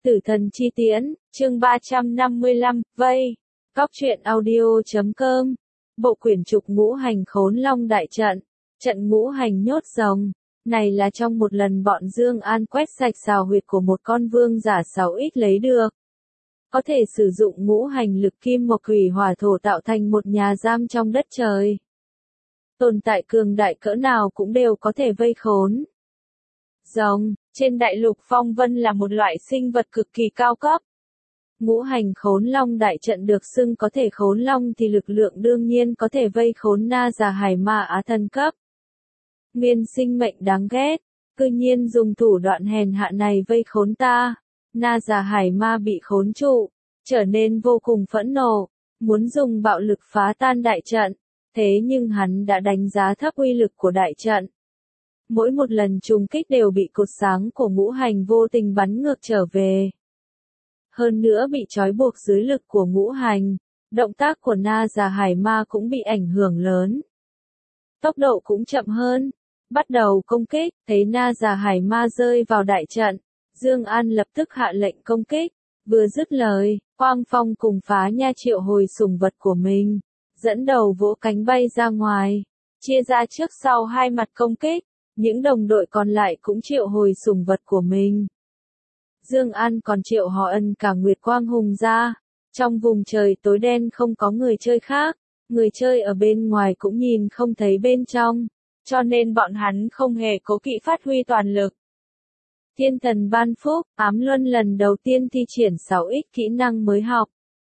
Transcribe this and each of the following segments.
Tử thần chi tiễn, chương 355, vây. Cóc truyện audio.com. Bộ quyển trục ngũ hành khốn long đại trận. Trận ngũ hành nhốt rồng. Này là trong một lần bọn Dương An quét sạch xào huyệt của một con vương giả 6x lấy được. Có thể sử dụng ngũ hành lực kim mộc thủy hỏa thổ tạo thành một nhà giam trong đất trời. Tồn tại cường đại cỡ nào cũng đều có thể vây khốn. Rồng, trên đại lục phong vân là một loại sinh vật cực kỳ cao cấp. Ngũ hành khốn long đại trận được xưng có thể khốn long thì lực lượng đương nhiên có thể vây khốn na già hải ma á thân cấp. Nguyên sinh mệnh đáng ghét, cư nhiên dùng thủ đoạn hèn hạ này vây khốn ta. Na già hải ma bị khốn trụ, trở nên vô cùng phẫn nộ, muốn dùng bạo lực phá tan đại trận. Thế nhưng hắn đã đánh giá thấp uy lực của đại trận. Mỗi một lần trùng kích đều bị cột sáng của ngũ hành vô tình bắn ngược trở về. Hơn nữa bị trói buộc dưới lực của ngũ hành, động tác của na già hải ma cũng bị ảnh hưởng lớn. Tốc độ cũng chậm hơn, bắt đầu công kích, thấy na già hải ma rơi vào đại trận, Dương An lập tức hạ lệnh công kích, vừa dứt lời, Quang Phong cùng Phá Nha triệu hồi sủng vật của mình, dẫn đầu vỗ cánh bay ra ngoài, chia ra trước sau hai mặt công kích. Những đồng đội còn lại cũng triệu hồi sủng vật của mình. Dương An còn triệu họ Ân cả Nguyệt Quang Hùng ra. Trong vùng trời tối đen không có người chơi khác, người chơi ở bên ngoài cũng nhìn không thấy bên trong, cho nên bọn hắn không hề cố kỵ phát huy toàn lực. Thiên thần ban phúc, Ám Luân lần đầu tiên thi triển 6x kỹ năng mới học.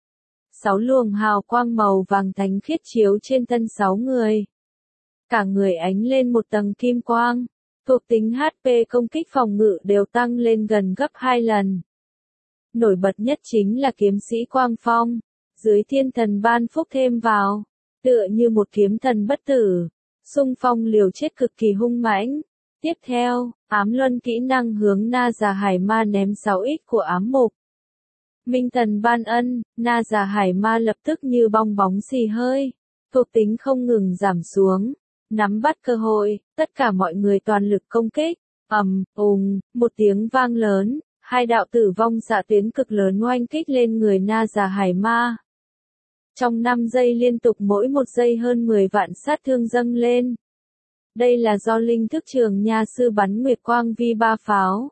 6 luồng hào quang màu vàng thánh khiết chiếu trên thân 6 người. Cả người ánh lên một tầng kim quang, thuộc tính HP công kích phòng ngự đều tăng lên gần gấp 2 lần. Nổi bật nhất chính là kiếm sĩ Quang Phong, dưới thiên thần ban phúc thêm vào, tựa như một kiếm thần bất tử, xung phong liều chết cực kỳ hung mãnh. Tiếp theo, Ám Luân kỹ năng hướng na già hải ma ném 6x của ám mục. Minh thần ban ân, na già hải ma lập tức như bong bóng xì hơi, thuộc tính không ngừng giảm xuống. Nắm bắt cơ hội, tất cả mọi người toàn lực công kích, một tiếng vang lớn, hai đạo tử vong xạ tuyến cực lớn oanh kích lên người na già hải ma. Trong 5 giây liên tục mỗi một giây hơn 10 vạn sát thương dâng lên. Đây là do linh thức trường nha sư bắn nguyệt quang vi 3 pháo.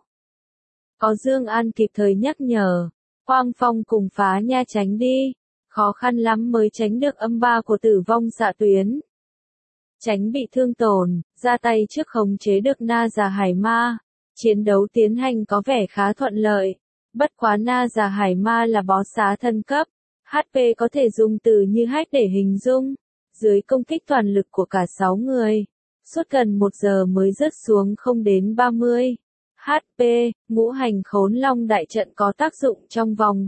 Có Dương An kịp thời nhắc nhở, Quang Phong cùng Phá Nha tránh đi, khó khăn lắm mới tránh được âm 3 của tử vong xạ tuyến. Tránh bị thương tổn, ra tay trước khống chế được na già hải ma. Chiến đấu tiến hành có vẻ khá thuận lợi. Bất quá na già hải ma là bó xá thân cấp. HP có thể dùng từ như hack để hình dung. Dưới công kích toàn lực của cả 6 người, suốt gần 1 giờ mới rớt xuống không đến 30 HP. Ngũ hành khốn long đại trận có tác dụng trong vòng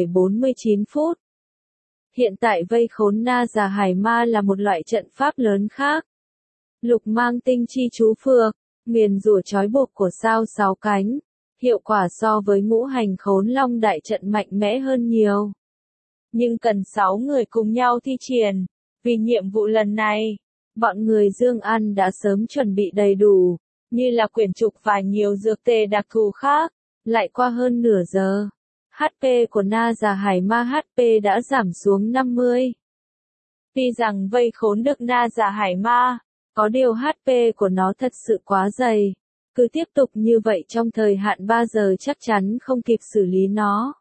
77-49 phút. Hiện tại vây khốn na già hải ma là một loại trận pháp lớn khác. Lục mang tinh chi chú phược, nguyền rủa trói buộc của sao 6 cánh, hiệu quả so với ngũ hành khốn long đại trận mạnh mẽ hơn nhiều. Nhưng cần 6 người cùng nhau thi triển, vì nhiệm vụ lần này, bọn người Dương An đã sớm chuẩn bị đầy đủ, như là quyển trục và nhiều dược tề đặc thù khác. Lại qua hơn nửa giờ, HP của na già hải ma HP đã giảm xuống 50. Tuy rằng vây khốn được na già hải ma, có điều HP của nó thật sự quá dày. Cứ tiếp tục như vậy trong thời hạn 3 giờ chắc chắn không kịp xử lý nó.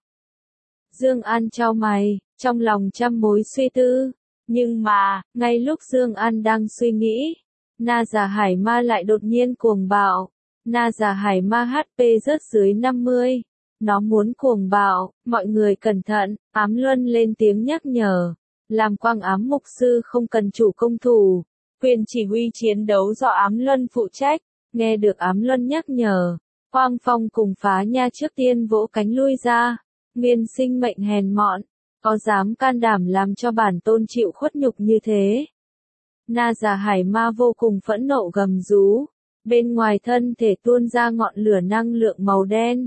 Dương An chau mày, trong lòng trăm mối suy tư. Nhưng mà, ngay lúc Dương An đang suy nghĩ, na già hải ma lại đột nhiên cuồng bạo. Na già hải ma HP rớt dưới 50. Nó muốn cuồng bạo, mọi người cẩn thận. Ám Luân lên tiếng nhắc nhở. Làm Quang Ám mục sư không cần chủ công thủ. Quyền chỉ huy chiến đấu do Ám Luân phụ trách. Nghe được Ám Luân nhắc nhở, Quang Phong cùng Phá Nha trước tiên vỗ cánh lui ra. Nguyên sinh mệnh hèn mọn, có dám can đảm làm cho bản tôn chịu khuất nhục như thế? Na già hải ma vô cùng phẫn nộ gầm rú. Bên ngoài thân thể tuôn ra ngọn lửa năng lượng màu đen.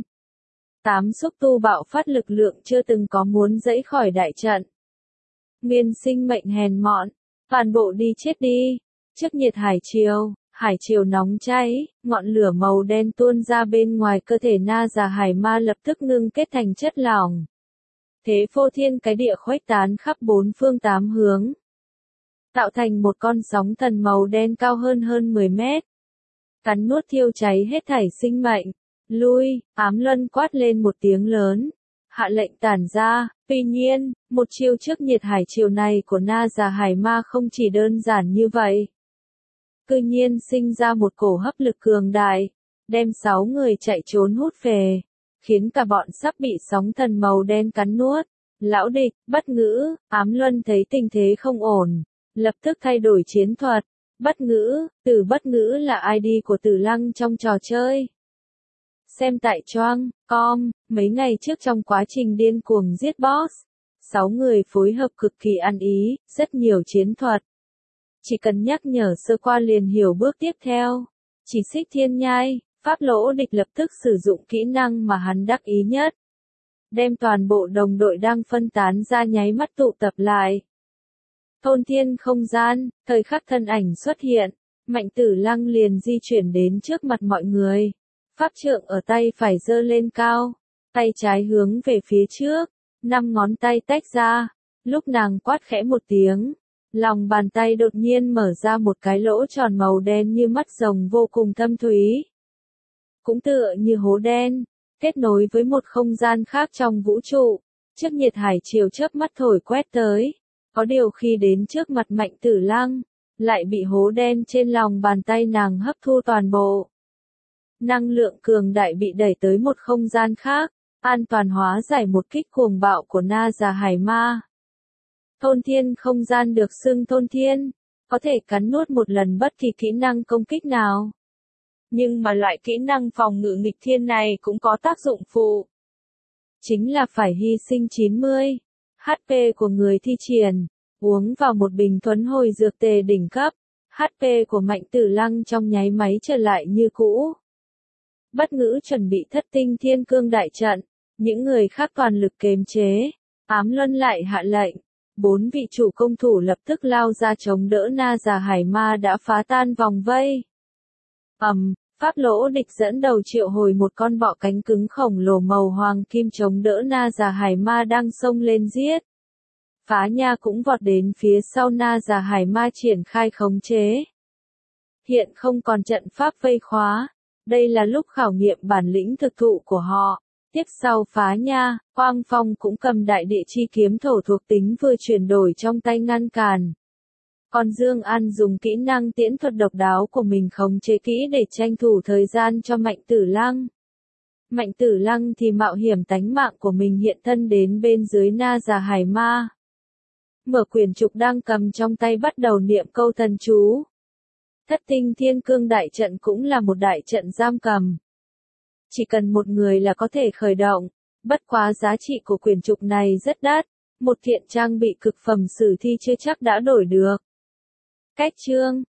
8 xúc tu bạo phát lực lượng chưa từng có muốn giãy khỏi đại trận. Nguyên sinh mệnh hèn mọn, toàn bộ đi chết đi. Trước nhiệt hải triều, Hải triều nóng cháy, ngọn lửa màu đen tuôn ra bên ngoài cơ thể Na Già Hải Ma lập tức ngưng kết thành chất lỏng. Thế phô thiên cái địa khuếch tán khắp bốn phương tám hướng, tạo thành một con sóng thần màu đen cao hơn 10 mét. Cắn nuốt thiêu cháy hết thảy sinh mệnh. Lui, Ám Luân quát lên một tiếng lớn, hạ lệnh tản ra. Tuy nhiên, một chiêu trước nhiệt hải triều này của Na Già Hải Ma không chỉ đơn giản như vậy. Cư nhiên sinh ra một cổ hấp lực cường đại, đem 6 người chạy trốn hút về, khiến cả bọn sắp bị sóng thần màu đen cắn nuốt. Lão địch, Bất Ngữ, Ám Luân thấy tình thế không ổn, lập tức thay đổi chiến thuật. Bất Ngữ, từ Bất Ngữ là ID của Tử Lăng trong trò chơi. Xem tại Choang.com, mấy ngày trước trong quá trình điên cuồng giết boss, 6 người phối hợp cực kỳ ăn ý, rất nhiều chiến thuật. Chỉ cần nhắc nhở sơ qua liền hiểu bước tiếp theo. Chỉ xích thiên nhai, Pháp Lỗ Địch lập tức sử dụng kỹ năng mà hắn đắc ý nhất. Đem toàn bộ đồng đội đang phân tán ra nháy mắt tụ tập lại. Thôn thiên không gian, thời khắc thân ảnh xuất hiện, Mạnh Tử Lăng liền di chuyển đến trước mặt mọi người. Pháp trượng ở tay phải giơ lên cao, tay trái hướng về phía trước, 5 ngón tay tách ra. Lúc nàng quát khẽ một tiếng, lòng bàn tay đột nhiên mở ra một cái lỗ tròn màu đen như mắt rồng vô cùng thâm thúy. Cũng tựa như hố đen, kết nối với một không gian khác trong vũ trụ. Trước nhiệt hải triều chớp mắt thổi quét tới. Có điều khi đến trước mặt Mạnh Tử Lăng, lại bị hố đen trên lòng bàn tay nàng hấp thu toàn bộ. Năng lượng cường đại bị đẩy tới một không gian khác, an toàn hóa giải một kích cuồng bạo của Na Già Hải Ma. Thôn thiên không gian được xưng thôn thiên, có thể cắn nuốt một lần bất kỳ kỹ năng công kích nào. Nhưng mà loại kỹ năng phòng ngự nghịch thiên này cũng có tác dụng phụ. Chính là phải hy sinh 90 HP của người thi triển, uống vào một bình thuấn hồi dược tề đỉnh cấp. HP của Mạnh Tử Lăng trong nháy máy trở lại như cũ. Bất Ngữ chuẩn bị thất tinh thiên cương đại trận, những người khác toàn lực kiềm chế. Ám Luân lại hạ lệnh, 4 vị chủ công thủ lập tức lao ra chống đỡ Na Già Hải Ma đã phá tan vòng vây. Pháp Lỗ Địch dẫn đầu triệu hồi một con bọ cánh cứng khổng lồ màu hoàng kim chống đỡ Na Già Hải Ma đang xông lên giết. Phá Nha cũng vọt đến phía sau Na Già Hải Ma triển khai khống chế. Hiện không còn trận pháp vây khóa, đây là lúc khảo nghiệm bản lĩnh thực thụ của họ. Tiếp sau Phá Nha, Quang Phong cũng cầm đại địa chi kiếm thổ thuộc tính vừa chuyển đổi trong tay ngăn cản. Còn Dương An dùng kỹ năng tiễn thuật độc đáo của mình khống chế kỹ để tranh thủ thời gian cho Mạnh Tử Lăng. Mạnh Tử Lăng thì mạo hiểm tánh mạng của mình hiện thân đến bên dưới Na Già Hải Ma. Mở quyển trục đang cầm trong tay bắt đầu niệm câu thần chú. Thất tinh thiên cương đại trận cũng là một đại trận giam cầm. Chỉ cần một người là có thể khởi động, bất quá giá trị của quyển trục này rất đắt, một kiện trang bị cực phẩm sử thi chưa chắc đã đổi được. Cách chương